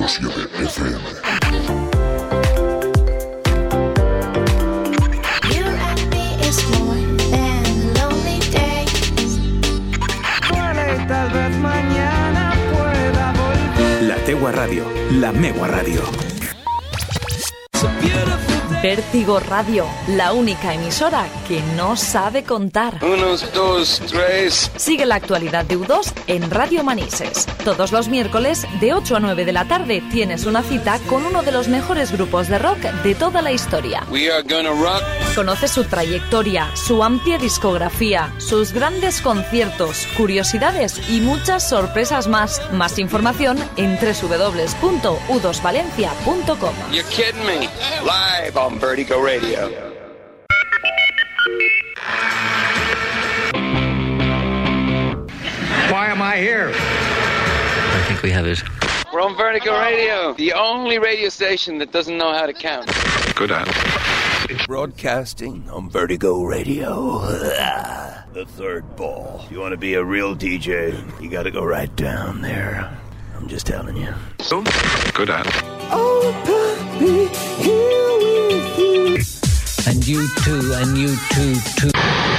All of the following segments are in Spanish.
100.7 FM. Tal vez mañana pueda volver. La Tegua Radio, la Megua Radio. Vértigo Radio, la única emisora que no sabe contar. 1, 2, 3. Sigue la actualidad de U2 en Radio Manises. Todos los miércoles, de 8 a 9 de la tarde, tienes una cita con uno de los mejores grupos de rock de toda la historia. We are gonna rock. Conoce su trayectoria, su amplia discografía, sus grandes conciertos, curiosidades y muchas sorpresas más. Más información en www.u2valencia.com. You're kidding me. Live on Vertigo Radio. Why am I here? I think we have it. We're on Vertigo Radio, the only radio station that doesn't know how to count. Good at. Broadcasting on Vertigo Radio. The third ball. You want to be a real DJ, you got to go right down there. I'm just telling you. Good at. Oh, puppy, here with you. And you too.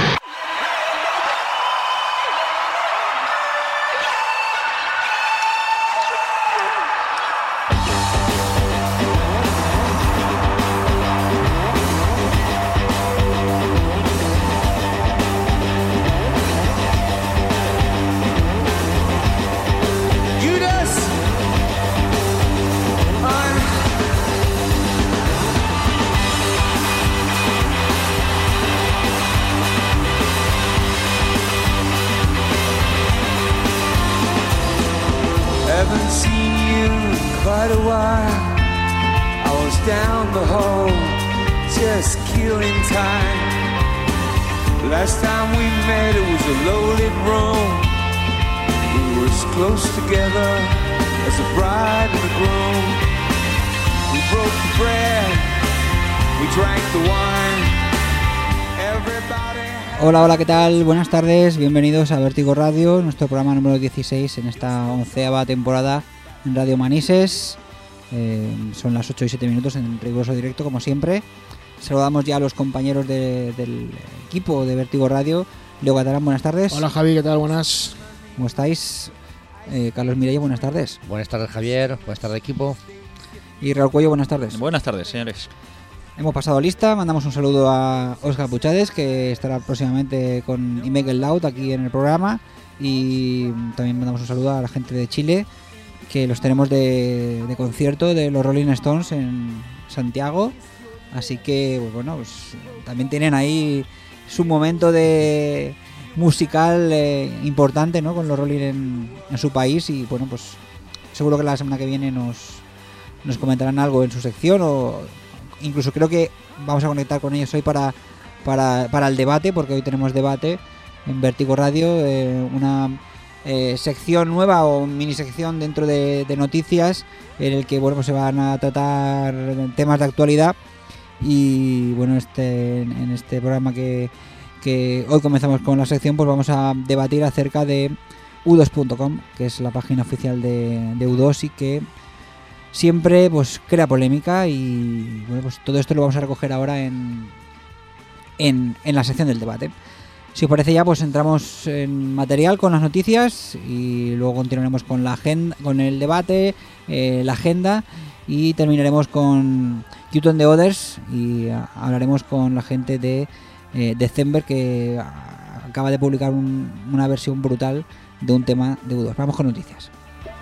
Haven't seen you in quite a while. I was down the hall, just killing time. Last time we met it was a loaded room. We were as close together as the bride and the groom. We broke the bread, we drank the wine. Everybody. Hola, ¿qué tal? Buenas tardes, bienvenidos a Vértigo Radio, nuestro programa número 16 en esta 11ª temporada en Radio Manises. Son las 8 y 7 minutos en riguroso directo, como siempre. Saludamos ya a los compañeros del equipo de Vértigo Radio. Leo Catalán, buenas tardes. Hola Javi, ¿qué tal? Buenas. ¿Cómo estáis? Carlos Mireia, buenas tardes. Buenas tardes Javier, buenas tardes equipo. Y Raúl Cuello, buenas tardes. Buenas tardes, señores. Hemos pasado lista, mandamos un saludo a Óscar Puchades, que estará próximamente con Imekel Laut aquí en el programa, y también mandamos un saludo a la gente de Chile, que los tenemos de concierto de los Rolling Stones en Santiago, así que pues bueno, pues también tienen ahí su momento de musical importante, ¿no?, con los Rolling en su país, y bueno, pues seguro que la semana que viene nos comentarán algo en su sección, o incluso creo que vamos a conectar con ellos hoy para el debate, porque hoy tenemos debate en Vértigo Radio, una sección nueva o mini sección dentro de noticias, en el que bueno, pues se van a tratar temas de actualidad. Y bueno, en este programa que hoy comenzamos con la sección, pues vamos a debatir acerca de u2.com, que es la página oficial de U2 y que siempre pues crea polémica, y bueno, pues todo esto lo vamos a recoger ahora en la sección del debate. Si os parece, ya pues entramos en material con las noticias y luego continuaremos con la agenda, con el debate, la agenda, y terminaremos con You and the Others y hablaremos con la gente de December, que acaba de publicar una versión brutal de un tema de U2. Vamos con noticias.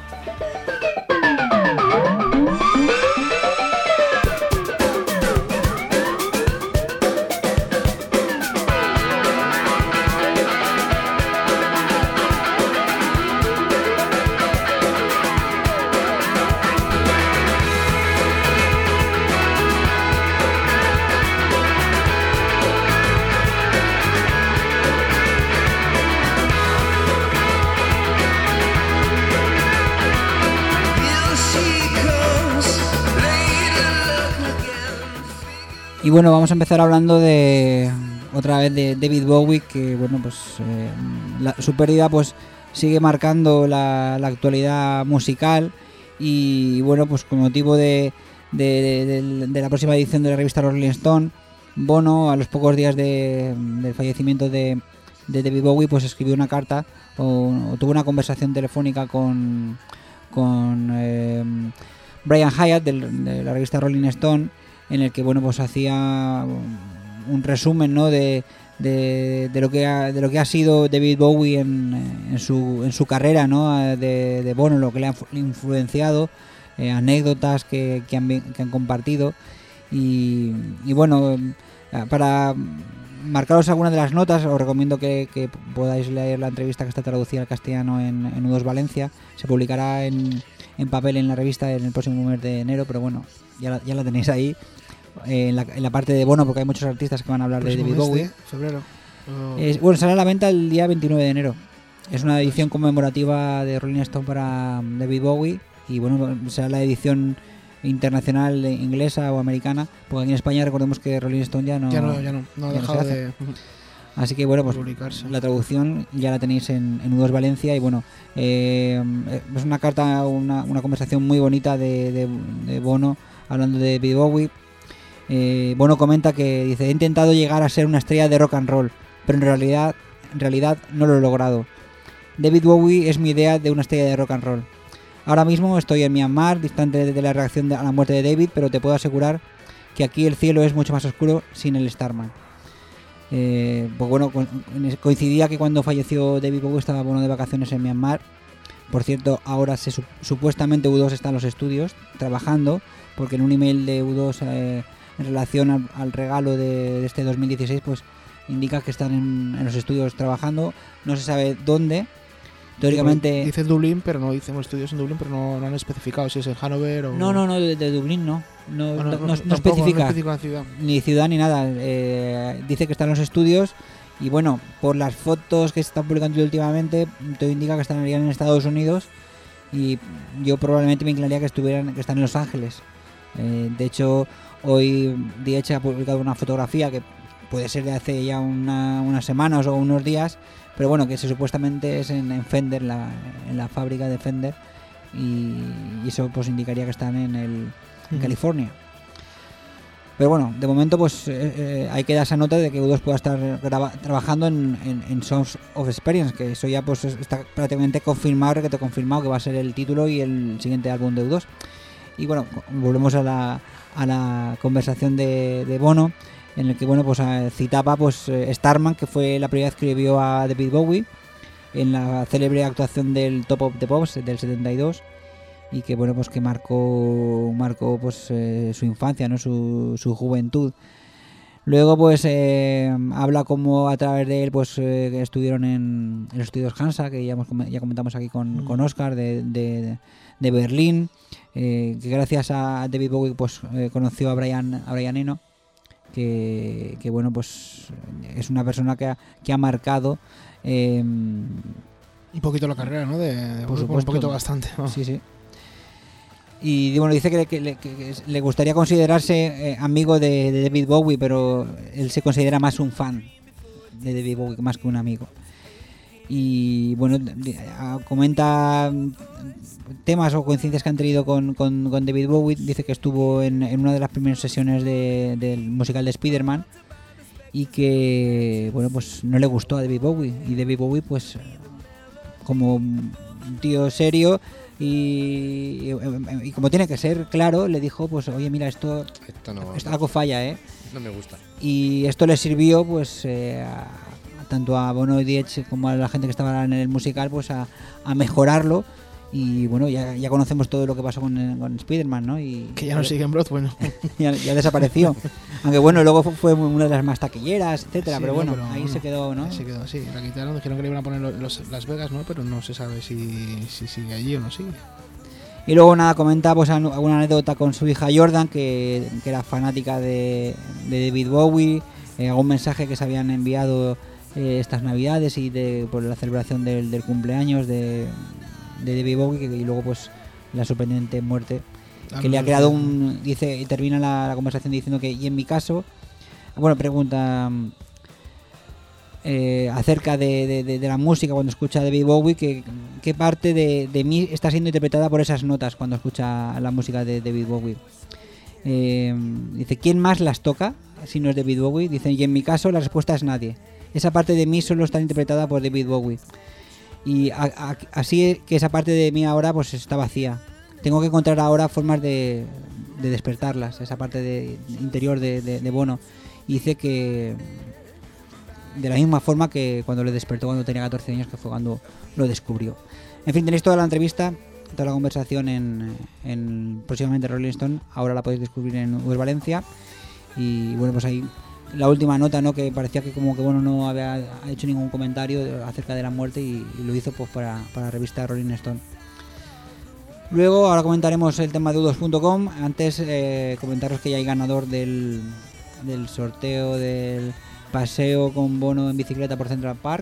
Y bueno, vamos a empezar hablando otra vez de David Bowie, que bueno, pues su pérdida pues sigue marcando la actualidad musical, Y bueno, pues con motivo de la próxima edición de la revista Rolling Stone, Bono, a los pocos días del fallecimiento de David Bowie, pues escribió una carta o tuvo una conversación telefónica con Brian Hyatt de la revista Rolling Stone, en el que bueno, pues hacía un resumen, ¿no?, de lo que ha sido David Bowie en su carrera, ¿no?, de Bono, lo que le ha influenciado, anécdotas que han compartido y bueno, para marcaros algunas de las notas os recomiendo que podáis leer la entrevista que está traducida al castellano en U2 Valencia. Se publicará en papel en la revista en el próximo mes de enero, pero bueno, ya la tenéis ahí en la parte de Bono, porque hay muchos artistas que van a hablar de David Bowie. Febrero. Bueno, sale a la venta el día 29 de enero. Es una edición conmemorativa de Rolling Stone para David Bowie y bueno, será la edición internacional inglesa o americana, porque aquí en España recordemos que Rolling Stone ya no ha dejado de... Así que bueno, pues publicarse. La traducción ya la tenéis en U2 Valencia y bueno, es una carta, una conversación muy bonita de Bono hablando de David Bowie. Bono comenta que dice: he intentado llegar a ser una estrella de rock and roll, pero en realidad no lo he logrado. David Bowie es mi idea de una estrella de rock and roll. Ahora mismo estoy en Myanmar, distante de la reacción a la muerte de David, pero te puedo asegurar que aquí el cielo es mucho más oscuro sin el Starman. Pues bueno, coincidía que cuando falleció David Bowie estaba Bono de vacaciones en Myanmar. Por cierto, ahora supuestamente U2 está en los estudios trabajando, porque en un email de U2 en relación al regalo de este 2016, pues indica que están en los estudios trabajando. No se sabe dónde. Teóricamente dice Dublín, pero no dicen estudios en Dublín, pero no han especificado si es en Hanover o... No, de Dublín no especifica ciudad. Ni ciudad ni nada. Dice que están en los estudios y bueno, por las fotos que se están publicando últimamente, todo indica que estarían en Estados Unidos y yo probablemente me inclinaría que están en Los Ángeles. De hecho, hoy DH ha publicado una fotografía que puede ser de hace ya unas semanas o unos días, pero bueno, que supuestamente es en Fender, en la fábrica de Fender, y eso pues indicaría que están en California. Pero bueno, de momento pues hay que dar esa nota de que U2 pueda estar trabajando en Songs of Experience, que eso ya pues está prácticamente confirmado que va a ser el título y el siguiente álbum de U2. Y bueno, volvemos a la conversación de Bono, en el que bueno, pues citaba pues Starman, que fue la primera vez que vio a David Bowie en la célebre actuación del Top of the Pops del 72, y que bueno, pues que marcó pues su infancia, ¿no?, su juventud. Luego pues habla como a través de él pues que estuvieron en los estudios Hansa, que ya comentamos aquí con Oscar de Berlín, que gracias a David Bowie pues conoció a Brian Eno, que bueno, pues es una persona que ha marcado un poquito la carrera, ¿no? Por supuesto, un poquito bastante, ¿no? Sí. Y bueno, dice que le gustaría considerarse amigo de David Bowie, pero él se considera más un fan de David Bowie más que un amigo. Y bueno, comenta temas o coincidencias que han tenido con David Bowie. Dice que estuvo en una de las primeras sesiones del musical de Spider-Man y que bueno, pues no le gustó a David Bowie, y David Bowie pues como un tío serio y como tiene que ser, claro, le dijo pues oye, mira, esto algo falla, no me gusta. Y esto le sirvió pues tanto a Bono y Diech como a la gente que estaba en el musical pues a mejorarlo. Y bueno, ya conocemos todo lo que pasó con Spider-Man, ¿no? Y que ya no sigue en Broadway, ¿no? ya desapareció. Aunque bueno, luego fue una de las más taquilleras, etcétera, sí, pero bueno, pero ahí se quedó, ¿no? Se quedó, sí, la quitaron, dijeron que le iban a poner Las Vegas, ¿no? Pero no se sabe si sigue allí o no sigue. Y luego nada, comenta pues alguna anécdota con su hija Jordan, que era fanática de David Bowie, algún mensaje que se habían enviado estas navidades y por la celebración del cumpleaños de David Bowie, y luego pues la sorprendente muerte que le ha creado dice, y termina la conversación diciendo que, y en mi caso, bueno, pregunta, acerca de la música cuando escucha David Bowie, qué parte de mí está siendo interpretada por esas notas cuando escucha la música de David Bowie. Dice, ¿quién más las toca si no es David Bowie? Dice, y en mi caso la respuesta es nadie. Esa parte de mí solo está interpretada por David Bowie. Y así que esa parte de mí ahora pues está vacía. Tengo que encontrar ahora formas de despertarlas, esa parte interior de Bono. Y dice que de la misma forma que cuando le despertó cuando tenía 14 años, que fue cuando lo descubrió. En fin, tenéis toda la entrevista, toda la conversación en próximamente Rolling Stone. Ahora la podéis descubrir en US Valencia. Y bueno, pues ahí la última nota, ¿no? Que parecía que como que bueno no había hecho ningún comentario acerca de la muerte y lo hizo pues para la revista Rolling Stone. Luego ahora comentaremos el tema de U2.com. Antes comentaros que ya hay ganador del sorteo del paseo con Bono en bicicleta por Central Park.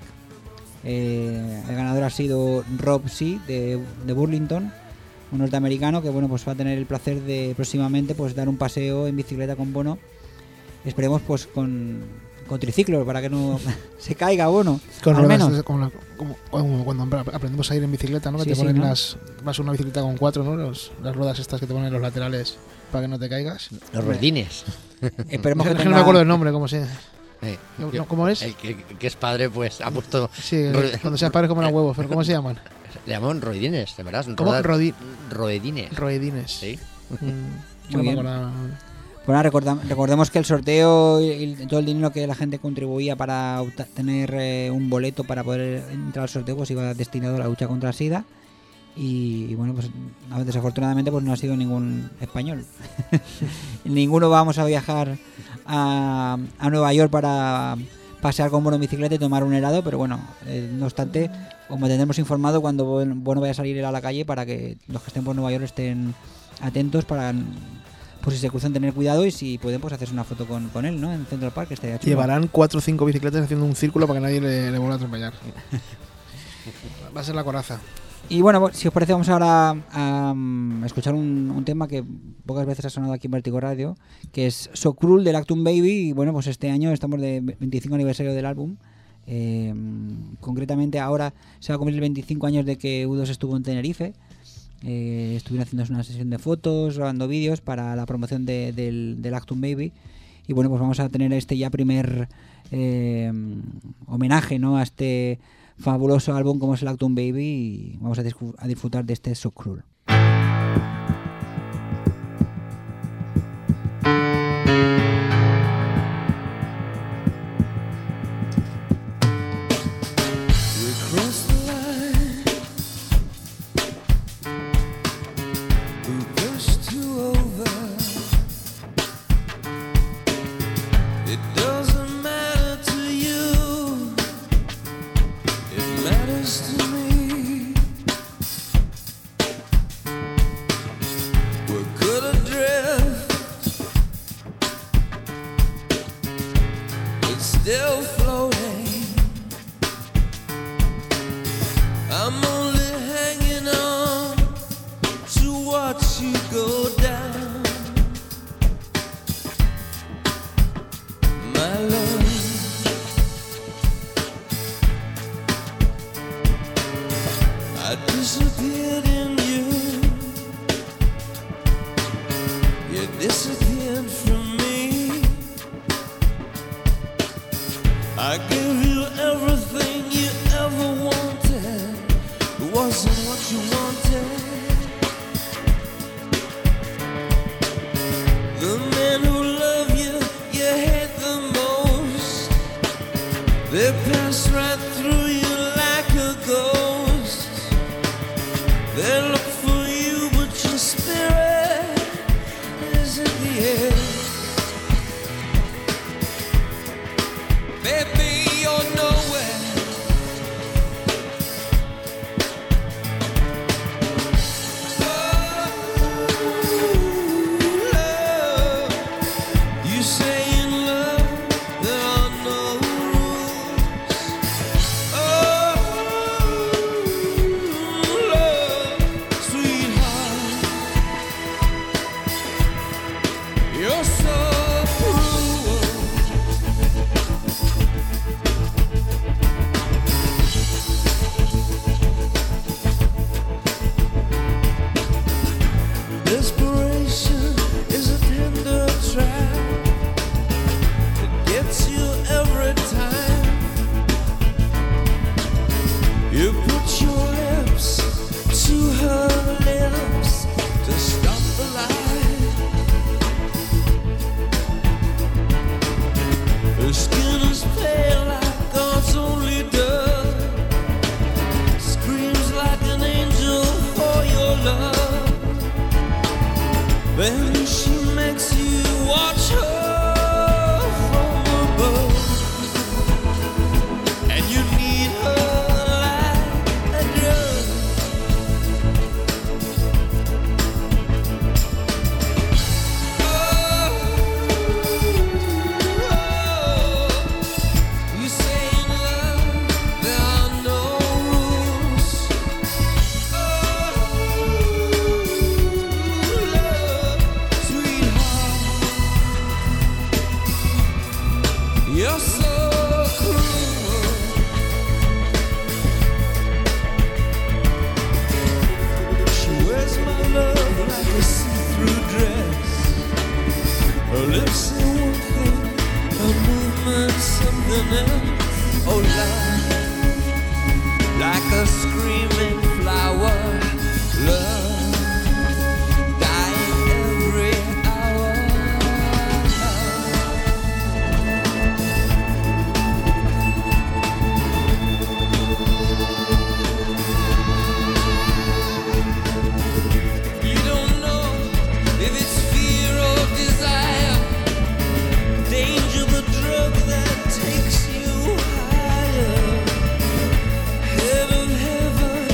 El ganador ha sido Rob C. de Burlington, un norteamericano que bueno pues va a tener el placer de próximamente pues dar un paseo en bicicleta con Bono. Esperemos pues con triciclos para que no se caiga Bono. Con al ruedas, menos. como cuando aprendemos a ir en bicicleta, ¿no? Que Sí, te sí, ponen ¿no? vas una bicicleta con 4, ¿no? Las ruedas estas que te ponen en los laterales para que no te caigas. Los ruedines. Esperemos Es que que tenga... no me acuerdo el nombre, ¿cómo se? Yo- ¿Cómo es? El que es padre, pues ha puesto. Sí, cuando seas padre como los huevos, pero ¿cómo se llaman? Le llaman roedines, de verdad. ¿Cómo? Roedines. Roedines. Sí. No me bien. acuerdo. Bueno, recordemos que el sorteo y todo el dinero que la gente contribuía para tener un boleto para poder entrar al sorteo pues iba destinado a la lucha contra el SIDA. Y bueno, pues desafortunadamente pues no ha sido ningún español. Ninguno vamos a viajar a Nueva York para pasear con Bono en bicicleta y tomar un helado, pero bueno, no obstante, os mantendremos informado cuando Bono vaya a salir a la calle para que los que estén por Nueva York estén atentos para, por si se cruzan, tener cuidado y si pueden pues hacerse una foto con él, ¿no? En Central Park, estaría chulo. Llevarán 4 o 5 bicicletas haciendo un círculo para que nadie le vuelva a atropellar. Va a ser la coraza. Y bueno, pues, si os parece vamos ahora a escuchar un tema que pocas veces ha sonado aquí en Vertigo Radio, que es So Cruel del Actum Baby. Y bueno, pues este año estamos de 25 aniversario del álbum. Concretamente ahora se va a cumplir 25 años de que U2 estuvo en Tenerife. Estuvieron haciendo una sesión de fotos, grabando vídeos para la promoción del Actum Baby. Y bueno, pues vamos a tener este ya primer homenaje, ¿no? A este fabuloso álbum como es el Actum Baby, y vamos a disfrutar de este So Cruel. Desperation is a tender trap. It gets you every time. You put your lips to her lips to stop the lie. Her skin is pale like God's only dove. Screams like an angel for your love. Then she makes you watch her from above. And you need her like a drug. You say in love there are no rules. Love, sweetheart, you're so cruel. She wears my love like a see-through dress. Her lips say one thing, her movement something else. Oh, love, like a screaming flower. Love, dying every hour. You don't know if it's fear or desire. Danger, the drug that takes you higher. Head of heaven,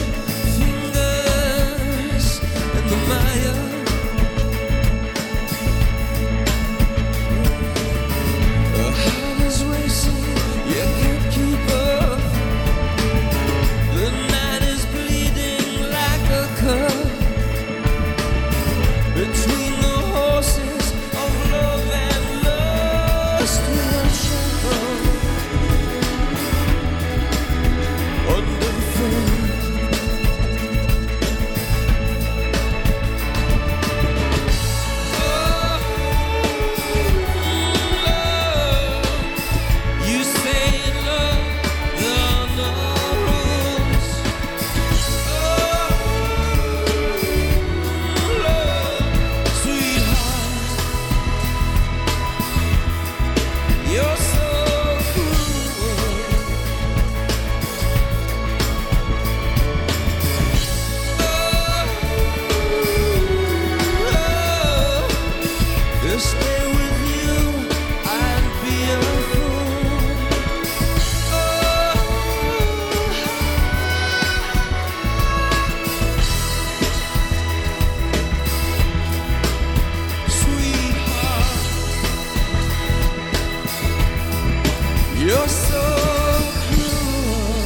fingers in the mire. Her heart is racing, you can't keep up. The night is bleeding like a cut. Between the horses of love and lust, we will suffer under fire. You say in love there are no rules. Love, sweetheart, you're so cruel. To stay with you, I'd be a fool. Sweetheart, you're so cruel.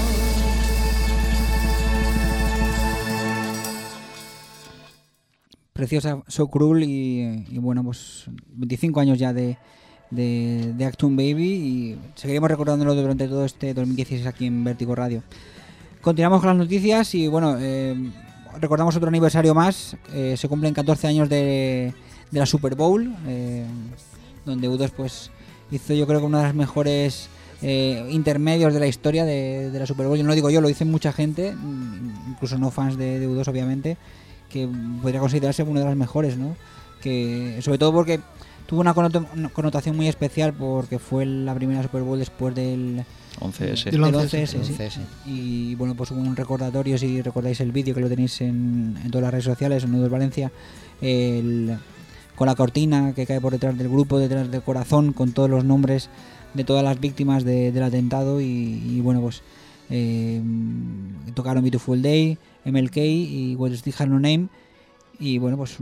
Preciosa, So Cruel y bueno, pues 25 años ya de Achtung Baby y seguiremos recordándolo durante todo este 2016 aquí en Vértigo Radio. Continuamos con las noticias y bueno, recordamos otro aniversario más. Se cumplen 14 años de la Super Bowl, donde U2 pues hizo, yo creo que una de las mejores intermedios de la historia de la Super Bowl. Yo no lo digo yo, lo dice mucha gente, incluso no fans de U2 obviamente, que podría considerarse una de las mejores, ¿no? Que sobre todo porque tuvo una connotación muy especial porque fue la primera Super Bowl después del 11S. Del 11S, sí. Y bueno, pues hubo un recordatorio, si recordáis el vídeo que lo tenéis en todas las redes sociales, en U2 Valencia, con la cortina que cae por detrás del grupo, detrás del corazón, con todos los nombres de todas las víctimas del atentado y bueno, pues tocaron Beautiful Day, MLK y What Still Has No Name y bueno, pues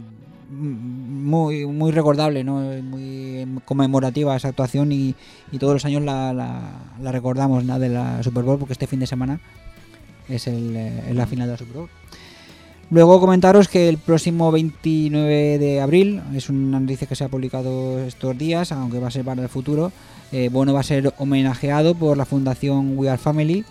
muy recordable, ¿no? Muy conmemorativa esa actuación y todos los años la recordamos, ¿no? De la Super Bowl, porque este fin de semana es la final de la Super Bowl. Luego comentaros que el próximo 29 de abril, es una noticia que se ha publicado estos días, aunque va a ser para el futuro, Bono va a ser homenajeado por la fundación We Are Family,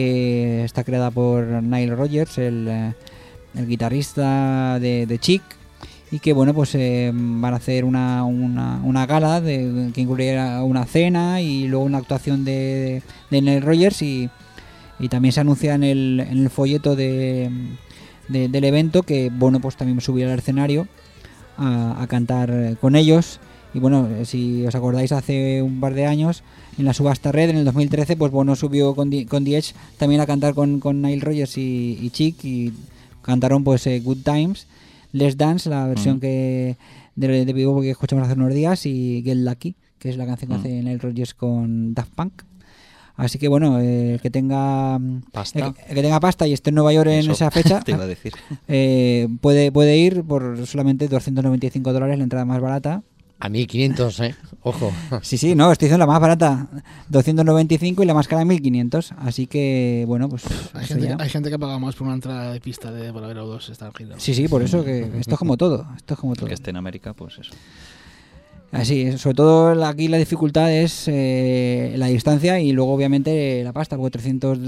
que está creada por Nile Rodgers, el guitarrista de Chic, y que bueno, pues van a hacer una gala que incluirá una cena y luego una actuación de Nile Rodgers, y también se anuncia en el folleto del evento que Bono pues también subirá al escenario a cantar con ellos. Y bueno, si os acordáis, hace un par de años en la subasta Red, en el 2013, pues Bono subió con The Edge también a cantar con Nile Rodgers y Chic, y cantaron pues Good Times, Let's Dance, la versión de vivo que escuchamos hace unos días, y Get Lucky, que es la canción que hace Nile Rodgers con Daft Punk. Así que bueno, que tenga pasta, que tenga pasta y esté en Nueva York en esa fecha, te iba a decir. Puede ir por solamente $295, la entrada más barata. A 1.500, ojo. Sí, no, estoy diciendo la más barata, 295, y la más cara 1.500. Así que, bueno, pues... Hay gente que paga más por una entrada de pista para ver a U2 estar girando. Sí, por eso que esto es como todo. Que esté en América, pues eso. Así, sobre todo aquí la dificultad es la distancia y luego obviamente la pasta, porque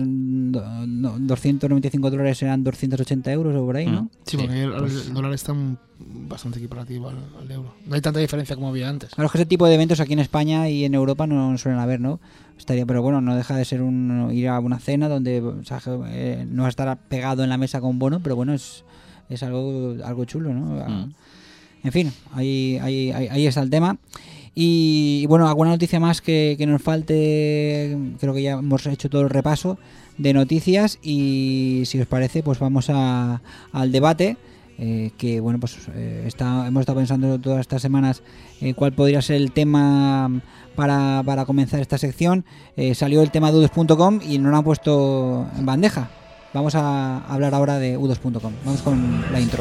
$295 serán 280 euros o por ahí, ¿no? Sí, porque el dólar está bastante equiparativo al euro. No hay tanta diferencia como había antes. Claro, que ese tipo de eventos aquí en España y en Europa no suelen haber, ¿no? Pero bueno, no deja de ser ir a una cena donde no va a estar pegado en la mesa con Bono, pero bueno, es algo chulo, ¿no? En fin, ahí está el tema. Y bueno, alguna noticia más que nos falte. Creo que ya hemos hecho todo el repaso de noticias, y si os parece, pues vamos al debate. Que bueno, pues hemos estado pensando todas estas semanas cuál podría ser el tema para comenzar esta sección. Salió el tema de U2.com y no lo han puesto en bandeja. Vamos a hablar ahora de U2.com. Vamos con la intro.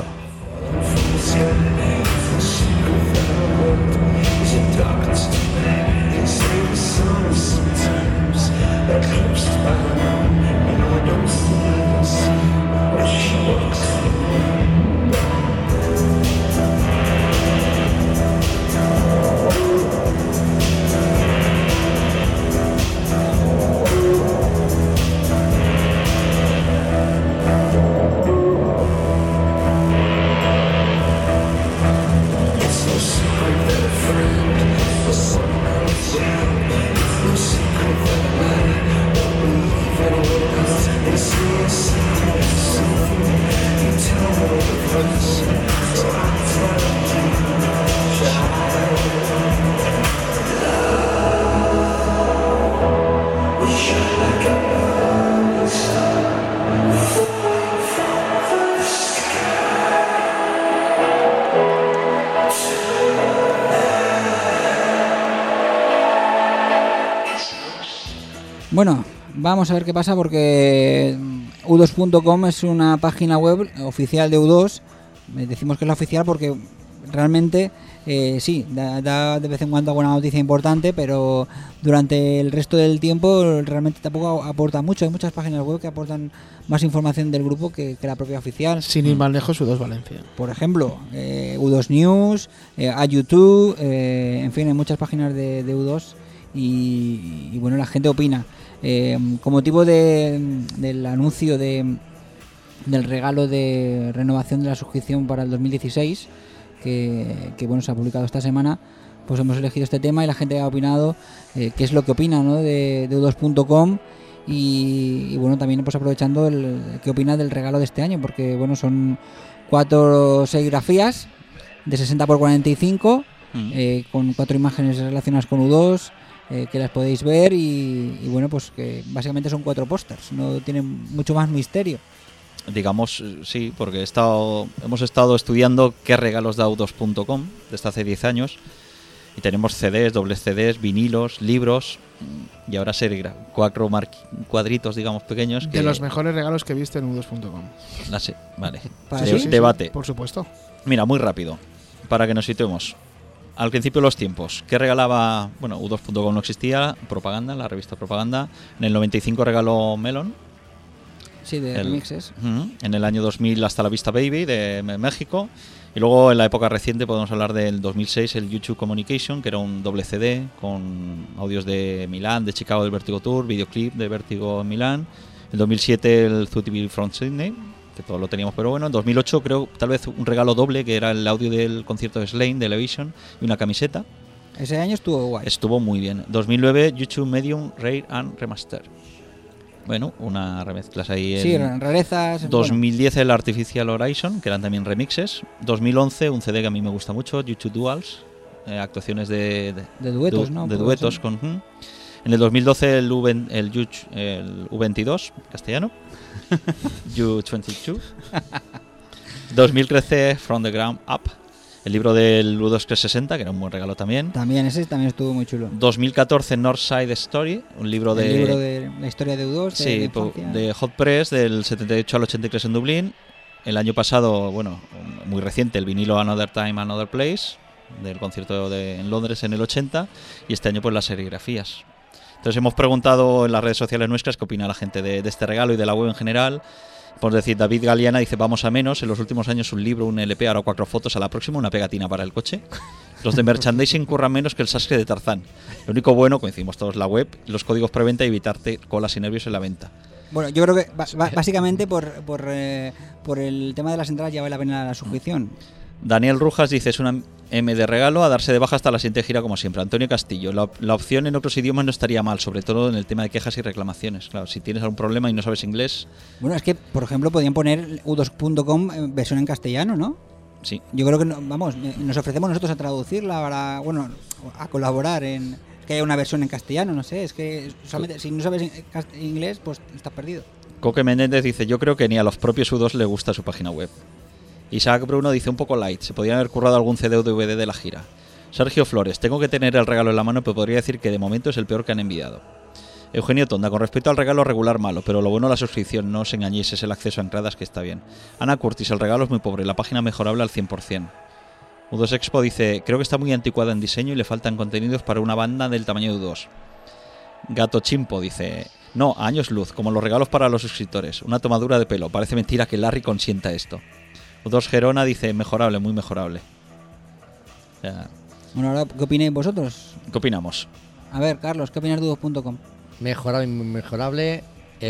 Bueno, vamos a ver qué pasa, porque U2.com es una página web oficial de U2. Decimos que es la oficial porque realmente sí, da de vez en cuando alguna noticia importante, pero durante el resto del tiempo realmente tampoco aporta mucho. Hay muchas páginas web que aportan más información del grupo que la propia oficial. Sin ir más lejos, U2 Valencia. Por ejemplo, U2 News, a YouTube, en fin, hay muchas páginas de U2 y bueno, la gente opina. Con motivo del anuncio del regalo de renovación de la suscripción para el 2016, que bueno, se ha publicado esta semana, pues hemos elegido este tema y la gente ha opinado qué es lo que opina, ¿no? de U2.com, y bueno, también pues aprovechando qué opina del regalo de este año, porque bueno, son 4 serigrafías de 60x45 con 4 imágenes relacionadas con U2, que las podéis ver, y bueno, pues que básicamente son 4 pósters, no tienen mucho más misterio. Digamos, sí, porque hemos estado estudiando qué regalos da U2.com desde hace 10 años, y tenemos CDs, dobles CDs, vinilos, libros, y ahora 4 cuadritos, digamos, pequeños. De los mejores regalos que viste en U2.com. Vale. ¿Sí? Debate. Por supuesto. Mira, muy rápido, para que nos situemos. Al principio de los tiempos, ¿qué regalaba? Bueno, U2.com no existía, Propaganda, la revista Propaganda. En el 95 regaló Melon. Sí, de remixes. En el año 2000 Hasta la Vista Baby, de México. Y luego en la época reciente podemos hablar del 2006, el YouTube Communication, que era un doble CD con audios de Milán, de Chicago del Vertigo Tour, videoclip de Vertigo en Milán. El 2007 el Zutby from Sydney, que todo lo teníamos, pero bueno, en 2008 creo tal vez un regalo doble, que era el audio del concierto de Slain, de Elevation, y una camiseta. Ese año estuvo guay. Estuvo muy bien. 2009, YouTube Medium, Rare and Remaster. Bueno, una remezclas ahí. Sí, rarezas. 2010 el Artificial Horizon, que eran también remixes. 2011 un CD que a mí me gusta mucho, YouTube Duals, actuaciones de duetos, ¿no? De duetos con... En el 2012 el U22, castellano. U22. 2013 From the Ground Up, el libro del U2 360, que era un buen regalo también. Ese también estuvo muy chulo. 2014 Northside Story, un libro el libro de la historia de U2. Sí, de Hot Press, del 78 al 83 en Dublín. El año pasado, bueno, muy reciente, el vinilo Another Time, Another Place, del concierto en Londres en el 80. Y este año pues las serigrafías. Entonces hemos preguntado en las redes sociales nuestras qué opina la gente de este regalo y de la web en general. Por decir, David Galeana dice, vamos a menos, en los últimos años un libro, un LP, ahora 4 fotos, a la próxima una pegatina para el coche. Los de merchandising curran menos que el sastre de Tarzán. Lo único bueno, coincidimos todos, la web, los códigos preventa y evitarte colas y nervios en la venta. Bueno, yo creo que básicamente por el tema de las entradas ya vale la pena la suscripción. Daniel Rujas dice, es una M de regalo a darse de baja hasta la siguiente gira como siempre. Antonio Castillo, la opción en otros idiomas no estaría mal, sobre todo en el tema de quejas y reclamaciones. Claro, si tienes algún problema y no sabes inglés... Bueno, es que, por ejemplo, podían poner u2.com versión en castellano, ¿no? Sí. Yo creo que, nos ofrecemos nosotros a traducirla, a colaborar en que haya una versión en castellano, no sé, es que solamente, si no sabes inglés, pues estás perdido. Coque Menéndez dice, yo creo que ni a los propios U2 le gusta su página web. Isaac Bruno dice, un poco light, se podrían haber currado algún CD o DVD de la gira. Sergio Flores, tengo que tener el regalo en la mano, pero podría decir que de momento es el peor que han enviado. Eugenio Tonda, con respecto al regalo regular malo, pero lo bueno la suscripción, no os engañéis, es el acceso a entradas que está bien. Ana Curtis, el regalo es muy pobre, la página mejorable al 100%. U2 Expo dice, creo que está muy anticuada en diseño y le faltan contenidos para una banda del tamaño de U2. Gato Chimpo dice, no, a años luz, como los regalos para los suscriptores, una tomadura de pelo, parece mentira que Larry consienta esto. U2 Gerona dice, mejorable, muy mejorable. Bueno, ahora, ¿qué opináis vosotros? ¿Qué opinamos? A ver, Carlos, ¿qué opinas de u2.com? Mejorable, muy mejorable.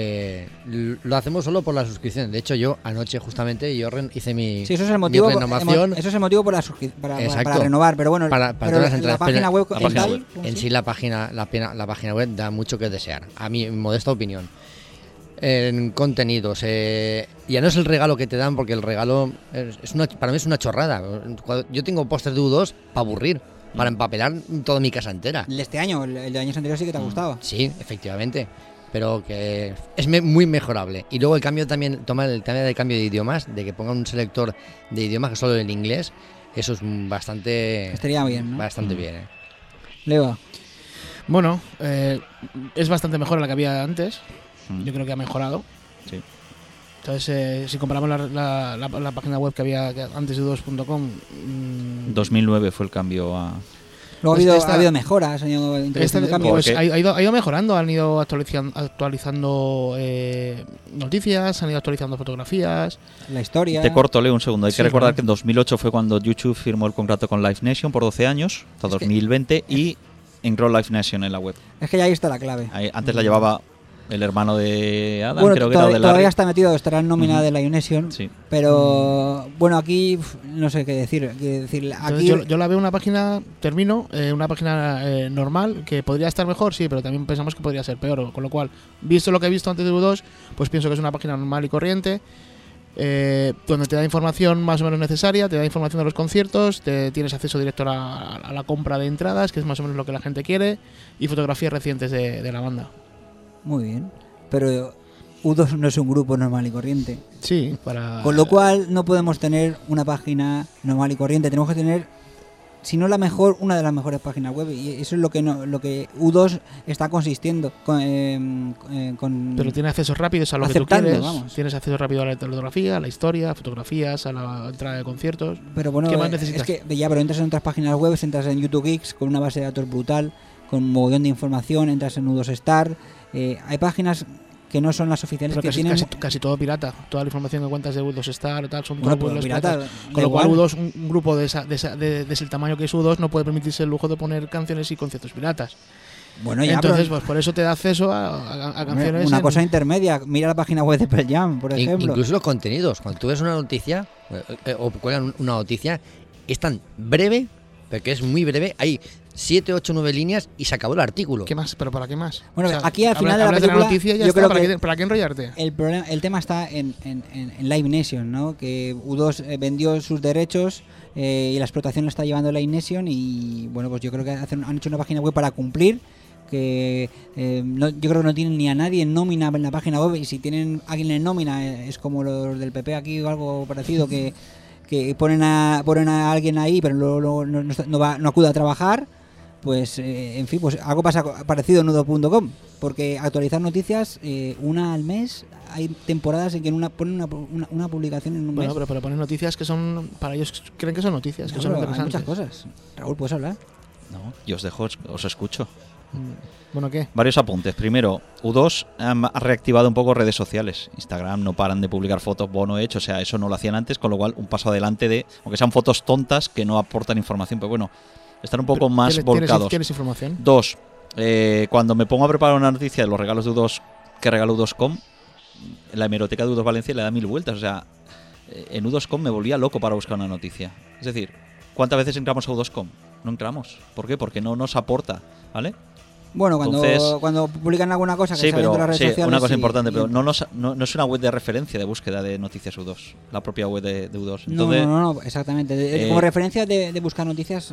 Lo hacemos solo por la suscripción. De hecho, yo anoche justamente hice mi, sí, eso es el motivo, renovación. Eso es el motivo por para renovar, pero bueno, pero la página web en sí la página web da mucho que desear, a mi modesta opinión. En contenidos, ya no es el regalo que te dan, porque el regalo para mí es una chorrada. Yo tengo pósters de U2 para aburrir, para empapelar toda mi casa entera. El de este año, el de años anteriores sí que te ha gustado. Sí, efectivamente, pero que es muy mejorable. Y luego el cambio también, toma el tema del cambio de idiomas, de que pongan un selector de idiomas que solo el inglés, eso es bastante... Estaría bien, ¿no? Bastante bien. Leo. Bueno, es bastante mejor a la que había antes. Yo creo que ha mejorado. Sí. Entonces, si comparamos la página web que había antes de u2.com... 2009 fue el cambio a... Luego ha habido mejoras, han ido introduciendo cambios. Pues ha ido mejorando, han ido actualizando noticias, han ido actualizando fotografías. La historia... Te corto, Leo, un segundo. Hay que recordar que en 2008 fue cuando YouTube firmó el contrato con Live Nation por 12 años, hasta 2020, y entró Live Nation en la web. Es que ahí está la clave. Antes la llevaba... el hermano de Adam, bueno, creo que era de Larry. Todavía está metido, estará en nómina de Live Nation, sí. Pero bueno, aquí no sé qué decir. Aquí... Yo la veo una página, una página normal, que podría estar mejor, sí, pero también pensamos que podría ser peor, con lo cual, visto lo que he visto antes de U2, pues pienso que es una página normal y corriente, donde te da información más o menos necesaria, te da información de los conciertos, tienes acceso directo a la compra de entradas, que es más o menos lo que la gente quiere, y fotografías recientes de la banda. Muy bien, pero U2 no es un grupo normal y corriente. Sí, con lo cual no podemos tener una página normal y corriente, tenemos que tener, si no la mejor, una de las mejores páginas web, y eso es lo que U2 está consistiendo pero tiene accesos rápidos a lo que tú quieres, tienes acceso rápido a la fotografía, a la historia, a fotografías, a la entrada de conciertos. Pero bueno, ¿qué más necesitas? Es que pero entras en otras páginas web, entras en YouTube Geeks con una base de datos brutal, con un mogollón de información, entras en U2 Star. Hay páginas que no son las oficiales, pero que tienen casi todo pirata. Toda la información que cuentas de U2 Star tal son todos pirata. Con lo cual U2, un grupo de ese tamaño que es U2, no puede permitirse el lujo de poner canciones y conciertos piratas. Bueno, ya, Entonces, pero- pues por eso te da acceso a canciones. Una en- cosa intermedia, mira la página web de Pearl Jam, por ejemplo. Incluso los contenidos. Cuando tú ves una noticia o cuelgan una noticia, es tan breve, porque es muy breve. Hay 7, 8, 9 líneas y se acabó el artículo. ¿Qué más? ¿Pero para qué más? Bueno, aquí al final de la hablas película, noticia y ya yo está, creo ¿para, que qué, ¿para qué enrollarte? el tema está en Live Nation, ¿no? Que U2 vendió sus derechos y la explotación la está llevando Live Nation y bueno, pues yo creo que han hecho una página web para cumplir, que yo creo que no tienen ni a nadie en nómina en la página web, y si tienen a alguien en nómina es como los del PP aquí o algo parecido, que ponen a alguien ahí pero luego no acude a trabajar. Pues, en fin, pues algo parecido en nudo.com, porque actualizar noticias una al mes, hay temporadas en que ponen una publicación en un Bueno, mes. pero ponen noticias que son, para ellos creen que son noticias, que No, son pero hay interesantes. muchas cosas. Raúl, ¿puedes hablar? No, yo os dejo, os escucho. Bueno, ¿qué? Varios apuntes. Primero, U2 ha reactivado un poco redes sociales. Instagram no paran de publicar fotos Bono hecho, o sea, eso no lo hacían antes, con lo cual un paso adelante de, aunque sean fotos tontas que no aportan información, pero bueno, están un poco más volcados. ¿Tienes información? 2, cuando me pongo a preparar una noticia de los regalos de U2 que regaló U2.com, la hemeroteca de U2 Valencia le da 1000 vueltas, o sea, en U2.com me volvía loco para buscar una noticia. Es decir, ¿cuántas veces entramos a U2.com? No entramos. ¿Por qué? Porque no nos aporta, ¿vale? Bueno, Entonces, cuando publican alguna cosa que sí, sale en pero las redes sí, sociales. una cosa y- importante, y- pero no es una web de referencia de búsqueda de noticias U2, la propia web de U2. No, Entonces, no, exactamente. Como referencia de buscar noticias,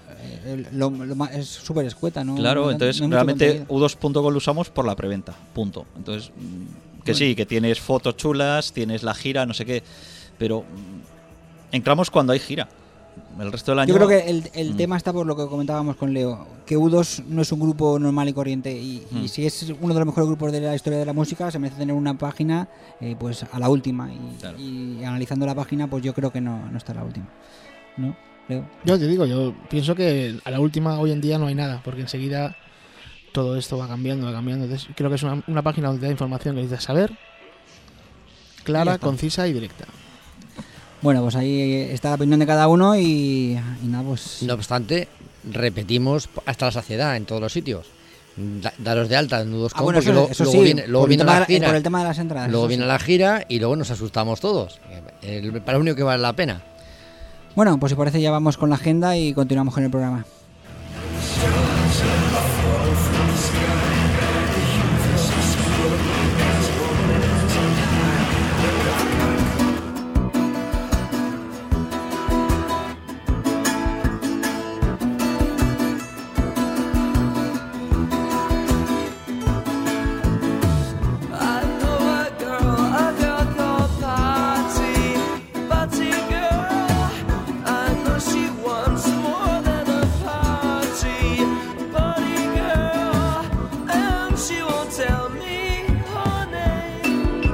es súper escueta, ¿no? claro, No- entonces no hay mucho realmente contenido. U2.com lo usamos por la preventa, punto. Entonces, que sí, que tienes fotos chulas, tienes la gira, no sé qué, pero entramos cuando hay gira. El resto del año... Yo creo que el tema está por lo que comentábamos con Leo, que U2 no es un grupo normal y corriente, y si es uno de los mejores grupos de la historia de la música, se merece tener una página pues a la última, Claro. y analizando la página, pues yo creo que no está a la última, ¿no, Leo? Yo te digo, yo pienso que a la última hoy en día no hay nada, porque enseguida todo esto va cambiando. Entonces, creo que es una página donde te da información que necesitas saber, Y ya clara, está. concisa y directa. Bueno, pues ahí está la opinión de cada uno y nada, pues... No obstante, repetimos hasta la saciedad en todos los sitios. Daros de alta en nudos.com, bueno, porque eso luego sí, viene por el la gira. por el tema de las entradas. Luego eso viene sí. la gira y luego nos asustamos todos. Para lo único que vale la pena. Bueno, pues si parece ya vamos con la agenda y continuamos con el programa. I know a girl called Patty, Patty girl. I know she wants more than a party, party girl, and she won't tell me her name.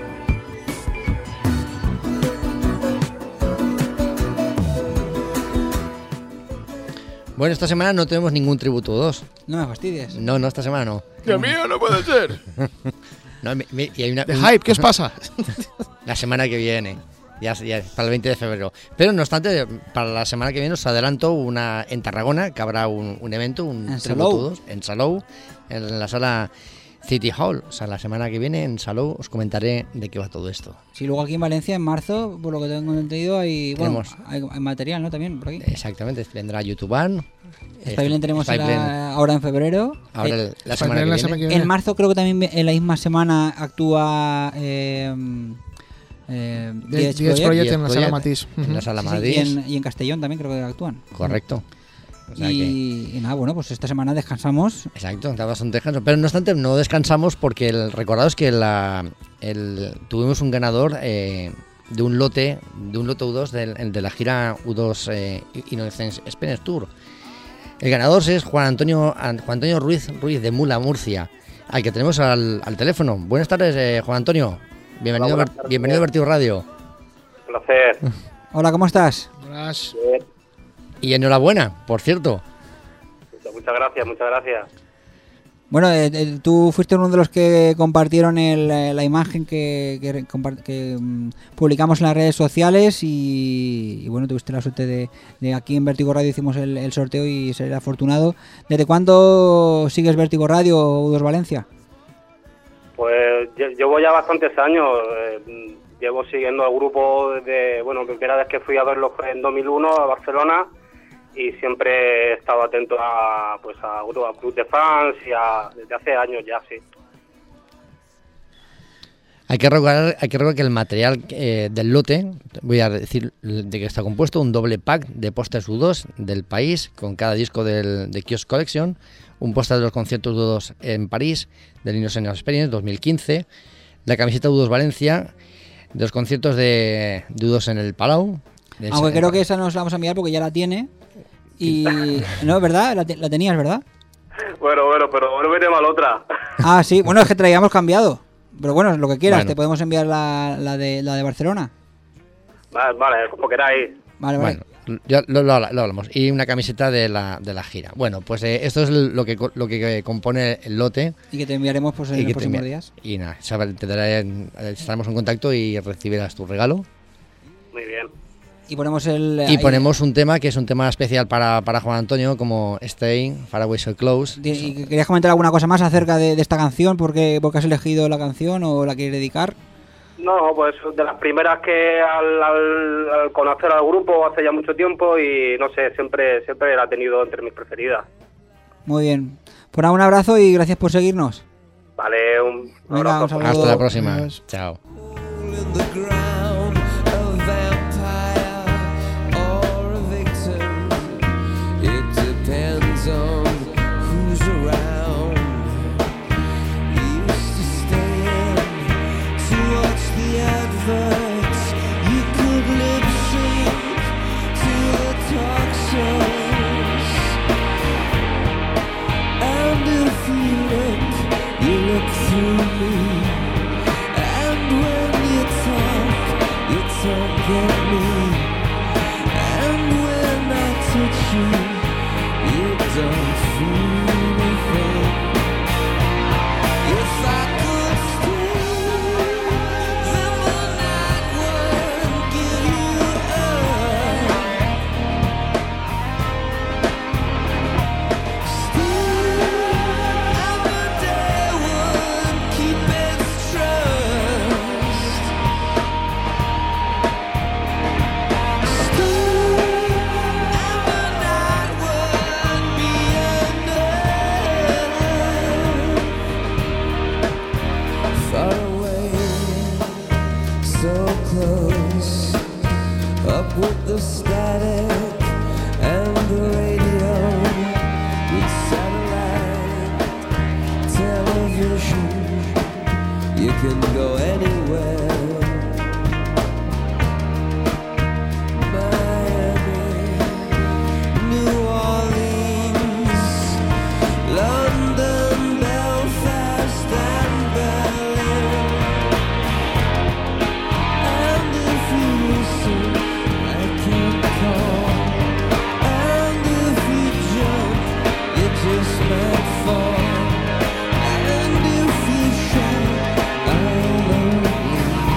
Bueno, esta semana no tenemos ningún tributo 2. No me fastidies. No, esta semana no. ¡Dios mío, no puede ser! No, y hay De hype, ¿qué os pasa? La semana que viene. Ya para el 20 de febrero. Pero no obstante, para la semana que viene os adelanto en Tarragona, que habrá un evento, un En tributo Salou. 2, en Salou, en la sala City Hall. O sea, la semana que viene en Salou os comentaré de qué va todo esto. Sí, luego aquí en Valencia, en marzo, por lo que tengo entendido, hay hay material, ¿no? También por aquí. Exactamente, vendrá YouTubean. También tenemos Spyblend ahora en febrero. ahora la semana Spyblend la que semana viene. que viene. En marzo creo que también en la misma semana actúa Diez Project. Project en la Project, sala Matisse. en la sala Sí, Madrid. y en Castellón también creo que actúan. Correcto. O sea que- Y nada, bueno, pues esta semana descansamos. Exacto, da bastante descanso. Pero no obstante, no descansamos porque recordaos que tuvimos un ganador de un lote U2 de la gira U2 Innocence Spanish Tour. El ganador es Juan Antonio Ruiz de Mula, Murcia, al que tenemos al teléfono. Buenas tardes, Juan Antonio. Bienvenido, Hola, buenas tardes. bienvenido a Vertigo Radio. Un placer. Hola, ¿cómo estás? Buenas. Y enhorabuena, por cierto. Muchas gracias, muchas gracias. Bueno, tú fuiste uno de los que compartieron la imagen que publicamos en las redes sociales y bueno, tuviste la suerte de aquí en Vértigo Radio hicimos el sorteo y ser afortunado. ¿Desde cuándo sigues Vértigo Radio o U2 Valencia? Pues llevo ya bastantes años. Llevo siguiendo al grupo desde, bueno, primera vez que fui a verlo fue en 2001 a Barcelona. Y siempre he estado atento a club de fans y desde hace años ya, sí. Hay que recordar que el material del lote, voy a decir de que está compuesto, un doble pack de pósters U2 del país, con cada disco de Kiosk Collection, un póster de los conciertos U2 en París, del Innocent Experience 2015, la camiseta U2 Valencia, de los conciertos de U2 en el Palau. Aunque creo que esa nos la vamos a enviar porque ya la tiene. Y no, ¿verdad? La tenías, ¿verdad? Bueno, pero no me tema la otra. Ah, sí, bueno, es que traíamos cambiado. Pero bueno, lo que quieras, te podemos enviar la de Barcelona. Vale, como queráis. Vale. Bueno, ya lo hablamos. Y una camiseta de la gira. Bueno, pues esto es lo que compone el lote. Y que te enviaremos pues, en los próximos días. Y nada, estaremos en contacto y recibirás tu regalo. Muy bien. Y ponemos ponemos un tema que es un tema especial para Juan Antonio, como Stay, Far Away So Close. ¿Y querías comentar alguna cosa más acerca de esta canción? ¿Por qué has elegido la canción o la quieres dedicar? No, pues de las primeras que al conocer al grupo hace ya mucho tiempo y no sé, siempre la he tenido entre mis preferidas. Muy bien. Pues nada, un abrazo y gracias por seguirnos. Vale, un abrazo. Hasta la próxima. Adiós. Chao. And if you shout, I love you.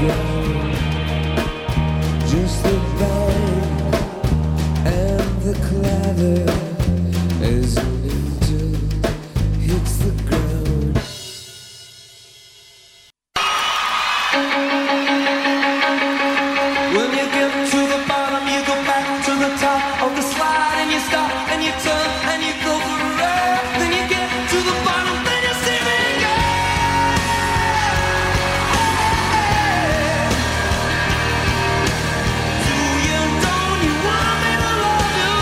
ground. Just the bang and the clatter as an angel hits the ground. When you get to the bottom, you go back to the top of the slide, and you stop and you turn and you go for a ride. Then you get to the bottom, then you see me go. Do you, don't you want me to love you?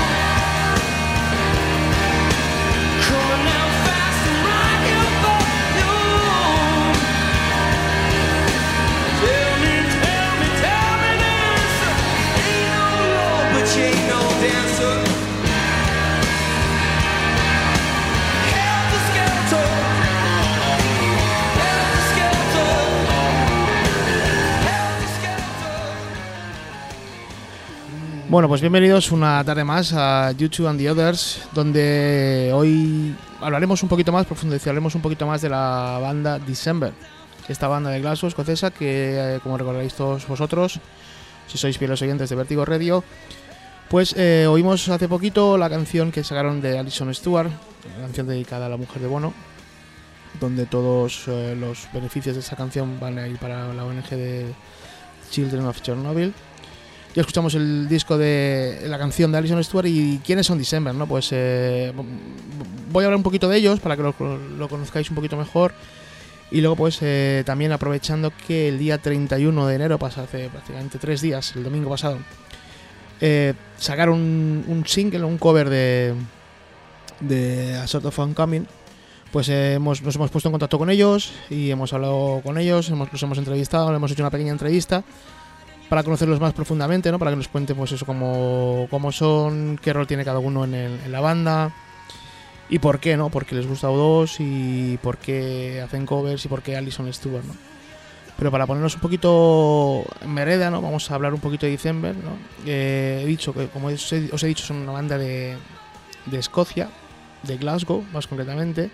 Come on now, fast and right here for you. Tell me this. Ain't no Lord, but you ain't no dancer. Helter skelter. Helter skelter. Helter skelter. Bueno, pues bienvenidos una tarde más a YouTube and the Others, donde hoy hablaremos un poquito más, profundizaremos un poquito más de la banda December, esta banda de Glasgow escocesa que, como recordaréis todos vosotros, si sois fieles oyentes de Vertigo Radio, pues oímos hace poquito la canción que sacaron de Alison Stewart, la canción dedicada a la mujer de Bono, donde todos los beneficios de esa canción van a ir para la ONG de Children of Chernobyl. Ya escuchamos el disco de la canción de Alison Stewart y quiénes son December, ¿no? Pues voy a hablar un poquito de ellos para que lo conozcáis un poquito mejor. Y luego pues también aprovechando que el día 31 de enero, pasa hace prácticamente 3 días, el domingo pasado, sacaron un single, un cover de A Sort of Homecoming. Pues nos hemos puesto en contacto con ellos y hemos hablado con ellos, los hemos entrevistado, les hemos hecho una pequeña entrevista para conocerlos más profundamente, ¿no? Para que nos cuenten pues eso, cómo son, qué rol tiene cada uno en la banda y por qué, ¿no? Por qué les gusta U2 y por qué hacen covers y por qué Alison Stewart, ¿no? Pero para ponernos un poquito en vereda, ¿no? Vamos a hablar un poquito de December, ¿no? He dicho que, como os he dicho, son una banda de Escocia, de Glasgow más concretamente.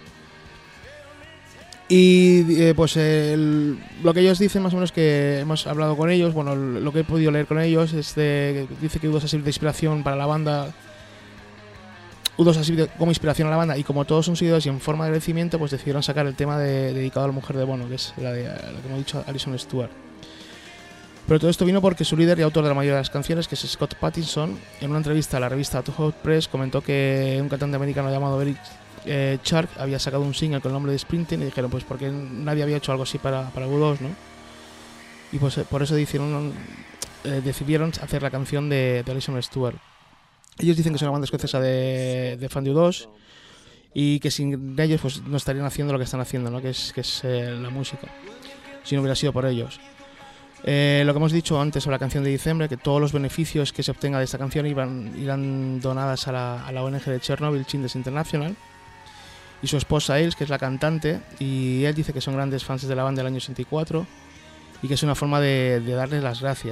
Y pues lo que ellos dicen más o menos, que hemos hablado con ellos, bueno, lo que he podido leer con ellos es dice que U2 ha sido de inspiración para la banda, U2 ha sido como inspiración a la banda, y como todos son seguidores y en forma de agradecimiento, pues decidieron sacar el tema dedicado a la mujer de Bono, que es la que hemos dicho, Alison Stewart. Pero todo esto vino porque su líder y autor de la mayoría de las canciones, que es Scott Pattinson, en una entrevista a la revista Too Hot Press comentó que un cantante americano llamado Eric Chark había sacado un single con el nombre de Sprinting, y dijeron pues porque nadie había hecho algo así para U2, ¿no? Y pues por eso decidieron hacer la canción de Alison Stewart. Ellos dicen que es una banda escocesa de fan de U2 y que sin ellos pues no estarían haciendo lo que están haciendo, ¿no? Que es la música, si no hubiera sido por ellos. Lo que hemos dicho antes sobre la canción de Diciembre, que todos los beneficios que se obtengan de esta canción irán donadas a la ONG de Chernobyl, Children's International. Y su esposa Ailes, que es la cantante, y él dice que son grandes fans de la banda del año 64 y que es una forma de darles las gracias.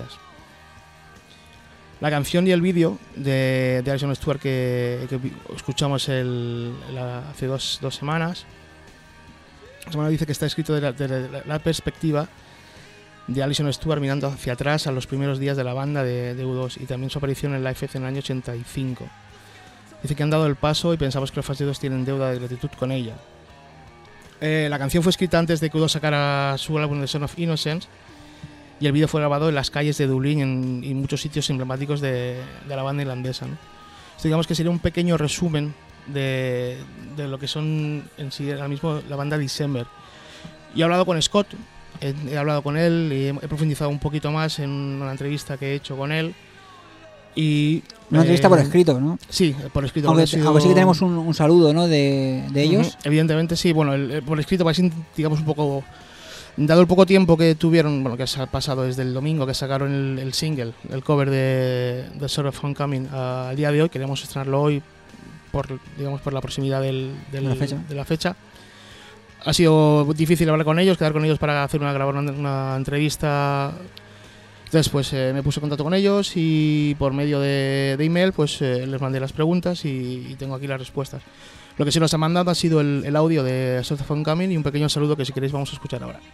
La canción y el vídeo de Alison Stewart que escuchamos hace dos semanas, dice que está escrito de la perspectiva de Alison Stewart mirando hacia atrás a los primeros días de la banda de U2 y también su aparición en Live Aid en el año 85. Dice que han dado el paso y pensamos que los fans de U2 tienen deuda de gratitud con ella. La canción fue escrita antes de que U2 sacara su álbum The Son of Innocence y el vídeo fue grabado en las calles de Dublín y en muchos sitios emblemáticos de la banda irlandesa, ¿no? Esto, digamos que sería un pequeño resumen de lo que son en sí ahora mismo la banda December. Y he hablado con Scott, he hablado con él y he profundizado un poquito más en una entrevista que he hecho con él. Y una entrevista por escrito, ¿no? Sí, por escrito. Aunque sí que tenemos un saludo, ¿no? de ellos. Evidentemente sí, bueno, por escrito, para así, digamos, un poco, dado el poco tiempo que tuvieron, bueno, que ha pasado desde el domingo que sacaron el single, el cover de Sort of Homecoming al día de hoy, queríamos estrenarlo hoy por la proximidad de la fecha. Ha sido difícil hablar con ellos, quedar con ellos para grabar una entrevista. Entonces pues me puse en contacto con ellos y por medio de email pues les mandé las preguntas y tengo aquí las respuestas. Lo que sí nos ha mandado ha sido el audio de Sort of Homecoming y un pequeño saludo que si queréis vamos a escuchar ahora.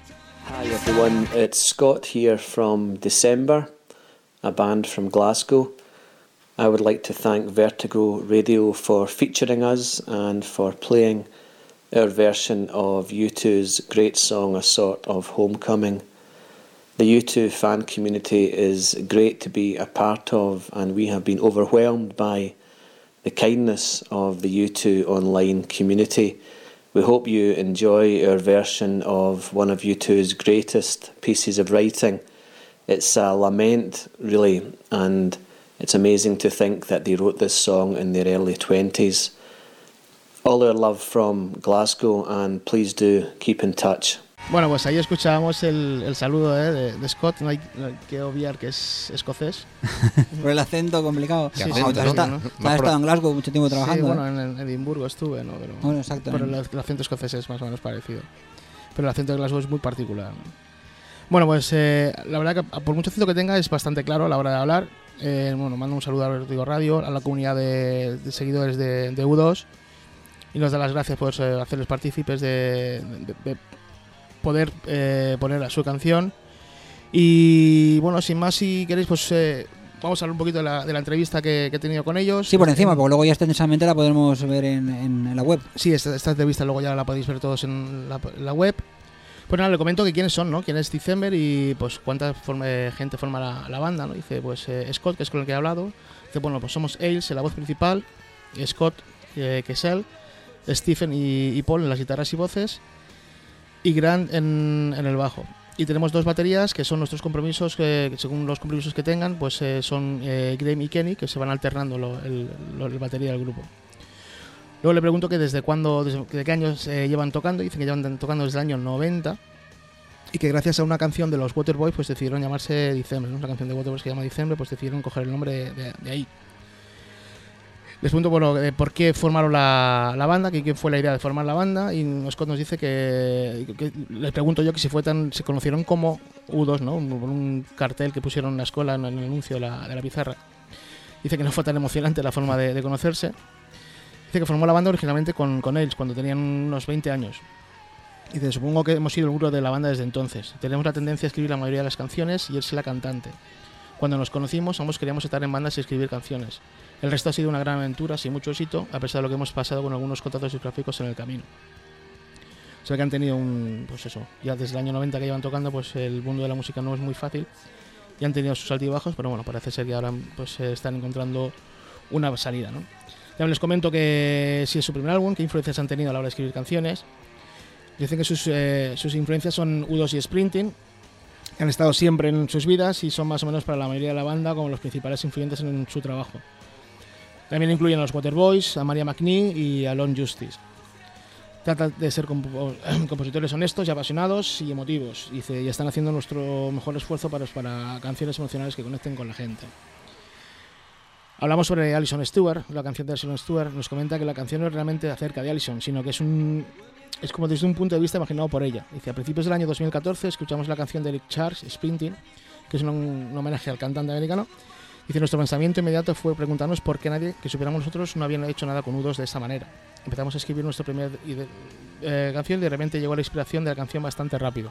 Hi everyone, it's Scott here from December, a band from Glasgow. I would like to thank Vertigo Radio for featuring us and for playing our version of U2's great song, A Sort of Homecoming. The U2 fan community is great to be a part of, and we have been overwhelmed by the kindness of the U2 online community. We hope you enjoy our version of one of U2's greatest pieces of writing. It's a lament, really, and it's amazing to think that they wrote this song in their early 20s. All our love from Glasgow, and please do keep in touch. Bueno, pues ahí escuchábamos el saludo de Scott. No hay que obviar que es escocés. Por el acento complicado. Sí, has estado en Glasgow mucho tiempo trabajando. Sí, bueno, en Edimburgo estuve, ¿no? Pero, bueno, exacto. Pero el acento escocés es más o menos parecido. Pero el acento de Glasgow es muy particular, ¿no? Bueno, pues la verdad que por mucho acento que tenga es bastante claro a la hora de hablar. Bueno, mando un saludo a Vertigo Radio, a la comunidad de seguidores de U2, y nos da las gracias por hacerles partícipes de poder poner a su canción. Y bueno, sin más, si queréis, pues vamos a hablar un poquito de la entrevista que he tenido con ellos. Sí, por encima, porque luego ya extensamente la podremos ver en la web. Sí, esta entrevista luego ya la podéis ver todos en la web. Pues nada, le comento que quiénes son, ¿no? Quién es December y pues cuánta gente forma la banda, ¿no? Dice, pues Scott, que es con el que he hablado. Dice, bueno, pues somos Ailes en la voz principal, Scott, que es él, Stephen y Paul en las guitarras y voces, y Grant en el bajo. Y tenemos dos baterías que son nuestros compromisos, que según los compromisos que tengan, pues son Graham y Kenny, que se van alternando el batería del grupo. Luego le pregunto que desde qué años llevan tocando. Dicen que llevan tocando desde el año 90 y que gracias a una canción de los Waterboys pues decidieron llamarse December, ¿no? Una canción de Waterboys que se llama December, pues decidieron coger el nombre de ahí. Les pregunto, bueno, por qué formaron la banda, quién fue la idea de formar la banda, y Scott nos dice que les pregunto yo que si se conocieron como U2, ¿no? Un cartel que pusieron en la escuela en el anuncio de la pizarra. Dice que no fue tan emocionante la forma de conocerse. Dice que formó la banda originalmente con Ailes cuando tenían unos 20 años. Dice, supongo que hemos sido el grupo de la banda desde entonces. Tenemos la tendencia a escribir la mayoría de las canciones y él es la cantante. Cuando nos conocimos, ambos queríamos estar en bandas y escribir canciones. El resto ha sido una gran aventura, sin mucho éxito, a pesar de lo que hemos pasado con algunos contratos discográficos en el camino. O sea que han tenido pues eso, ya desde el año 90 que llevan tocando, pues el mundo de la música no es muy fácil y han tenido sus altibajos, pero bueno, parece ser que ahora pues están encontrando una salida, ¿no? Ya les comento que si es su primer álbum, qué influencias han tenido a la hora de escribir canciones. Dicen que sus influencias son U2 y Springsteen, que han estado siempre en sus vidas y son más o menos para la mayoría de la banda como los principales influyentes en su trabajo. También incluyen a los Waterboys, a Maria McNee y a Lon Justice. Trata de ser compositores honestos y apasionados y emotivos. Dice, y están haciendo nuestro mejor esfuerzo para canciones emocionales que conecten con la gente. Hablamos sobre Alison Stewart, la canción de Alison Stewart. Nos comenta que la canción no es realmente acerca de Alison, sino que es como desde un punto de vista imaginado por ella. Dice, a principios del año 2014 escuchamos la canción de Eric Church, Springsteen, que es un homenaje al cantante americano. Dice, nuestro pensamiento inmediato fue preguntarnos por qué nadie que supiéramos nosotros no había hecho nada con U2 de esa manera. Empezamos a escribir nuestra primera canción y de repente llegó la inspiración de la canción bastante rápido.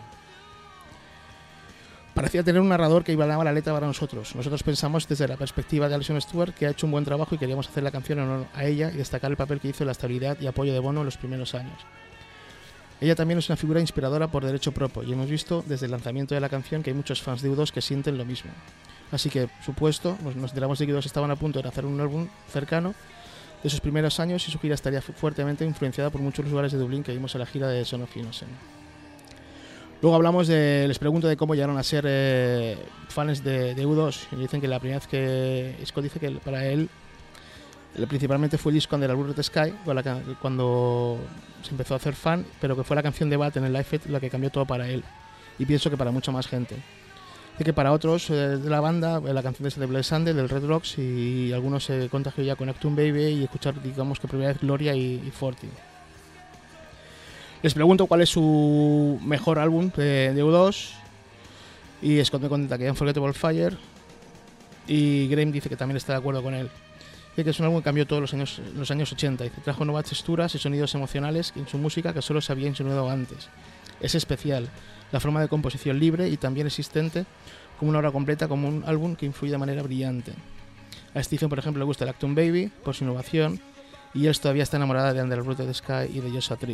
Parecía tener un narrador que iba a la letra para nosotros. Nosotros pensamos desde la perspectiva de Alison Stewart que ha hecho un buen trabajo y queríamos hacer la canción en honor a ella y destacar el papel que hizo en la estabilidad y apoyo de Bono en los primeros años. Ella también es una figura inspiradora por derecho propio y hemos visto desde el lanzamiento de la canción que hay muchos fans de U2 que sienten lo mismo. Así que, supuesto, nos enteramos de que U2 estaban a punto de hacer un álbum cercano de sus primeros años y su gira estaría fuertemente influenciada por muchos lugares de Dublín que vimos en la gira de Son of Innocence. Luego les pregunto de cómo llegaron a ser fans de U2 y dicen que la primera vez que Scott dice que para él principalmente fue el disco de la Blue Red Sky cuando se empezó a hacer fan, pero que fue la canción de Bat en el Live Aid la que cambió todo para él y pienso que para mucha más gente. Dice que para otros de la banda la canción de Black Sunday del Red Rocks y algunos se contagió ya con Actum Baby y escuchar digamos que primera vez Gloria y 40. Les pregunto cuál es su mejor álbum de U2 y Scott me comenta que Unforgettable Fire y Graham dice que también está de acuerdo con él. Dice que es un álbum que cambió todos los años 80. Dice, trajo nuevas texturas y sonidos emocionales en su música que solo se había insinuado antes. Es especial. la forma de composición libre y también existente como una obra completa, como un álbum que influye de manera brillante. A Stephen, por ejemplo, le gusta el Acton Baby por su innovación y él todavía está enamorada de Under the Rooted Sky y de Joshua Tree.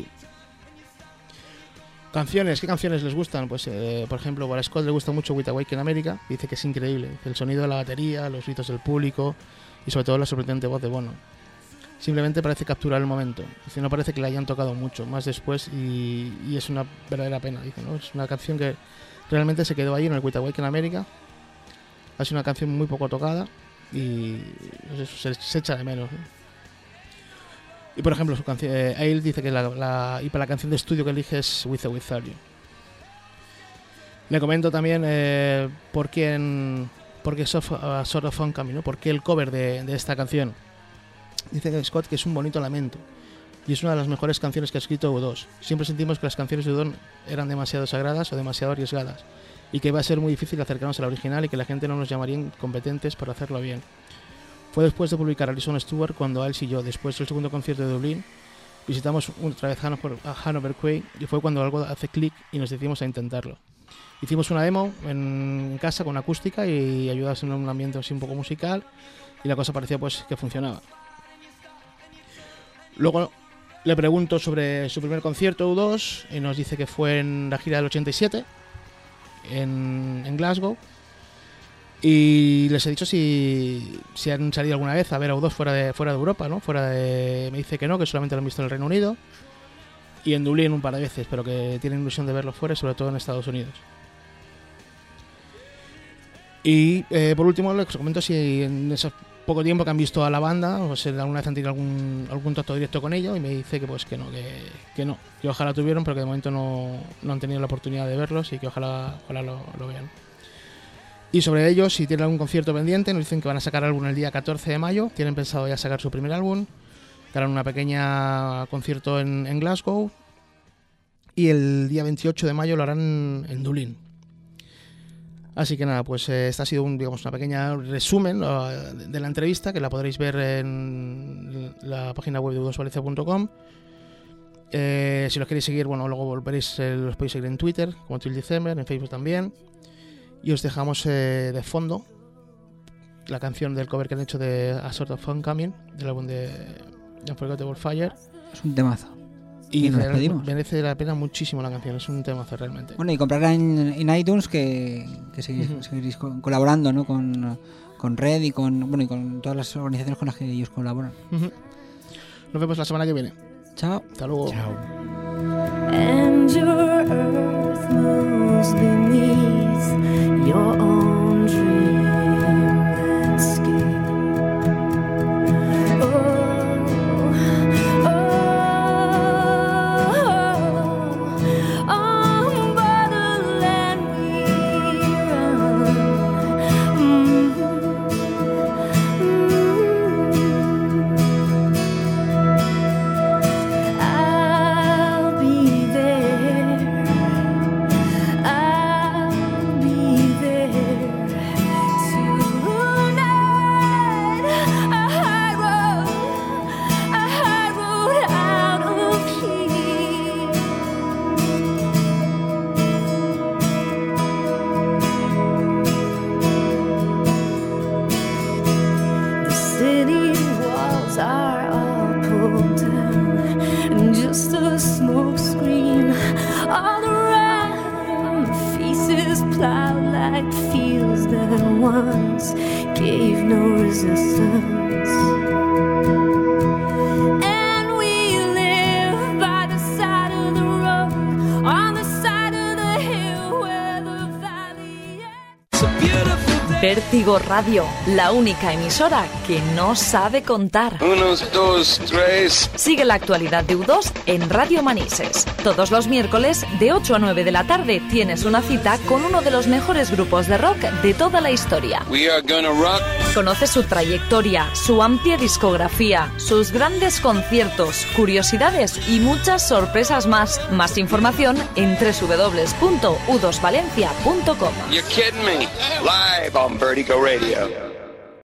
Canciones, ¿qué canciones les gustan? Pues, por ejemplo, a Scott le gusta mucho With Awake in America, dice que es increíble, el sonido de la batería, los gritos del público y sobre todo la sorprendente voz de Bono. Simplemente parece capturar el momento, dice, no parece que le hayan tocado mucho, más después y es una verdadera pena, dice, ¿no? Es una canción que realmente se quedó ahí en el With Awake in America, ha sido una canción muy poco tocada y pues eso, se echa de menos, ¿no? Y por ejemplo, su canción, Aile dice que y para la canción de estudio que elige es With or Without You. Le comento también por qué Sort of Homecoming, ¿no? Por qué el cover de esta canción. Dice que Scott que es un bonito lamento y es una de las mejores canciones que ha escrito U2. Siempre sentimos que las canciones de U2 eran demasiado sagradas o demasiado arriesgadas y que iba a ser muy difícil acercarnos a la original y que la gente no nos llamaría incompetentes para hacerlo bien. Fue después de publicar Alison Stewart cuando Ailes y yo, después del segundo concierto de Dublín, visitamos otra vez Hanover Quay y fue cuando algo hace clic y nos decidimos a intentarlo. Hicimos una demo en casa con acústica y ayudas en un ambiente así un poco musical y la cosa parecía pues que funcionaba. Luego le pregunto sobre su primer concierto U2 y nos dice que fue en la gira del 87 en Glasgow y les he dicho si han salido alguna vez a ver a U2 fuera de Europa, ¿no? Me dice que no, que solamente lo han visto en el Reino Unido y en Dublín un par de veces, pero que tienen ilusión de verlo fuera, sobre todo en Estados Unidos. Y por último les comento si en ese poco tiempo que han visto a la banda, o si alguna vez han tenido algún trato directo con ellos, y me dice que pues que no, que ojalá tuvieron, pero que de momento no han tenido la oportunidad de verlos y que ojalá lo vean. Y sobre ellos, si tienen algún concierto pendiente, nos dicen que van a sacar álbum el día 14 de mayo, tienen pensado ya sacar su primer álbum, que harán una pequeña concierto en Glasgow y el día 28 de mayo lo harán en Dublín. Así que nada, pues esta ha sido una pequeña resumen de la entrevista, que la podréis ver en la página web de udosvalencia.com. Si los queréis seguir, bueno, luego los podéis seguir en Twitter, como Till December, en Facebook también. Y os dejamos de fondo la canción del cover que han hecho de A Sort of Homecoming, del álbum de Unforgettable Fire. Es un temazo. Y merece la pena muchísimo la canción, es un temazo realmente. Bueno, y comprarla en iTunes, que seguiréis colaborando, ¿no? con Red y con todas las organizaciones con las que ellos colaboran. Nos vemos la semana que viene. Chao. Hasta luego. Chao. And your earth moves beneath your own dream landscape. Once gave no resistance, and we live by the side of the road, on the side of the hill where the valley ends. Vértigo Radio, la única emisora que no sabe contar. 1, 2, 3. Sigue la actualidad de U2 en Radio Manises. Todos los miércoles, de 8 a 9 de la tarde, tienes una cita con uno de los mejores grupos de rock de toda la historia. We are gonna rock. Conoce su trayectoria, su amplia discografía, sus grandes conciertos, curiosidades y muchas sorpresas más. Más información en www.udosvalencia.com. You're kidding me. Live on Vertigo Radio.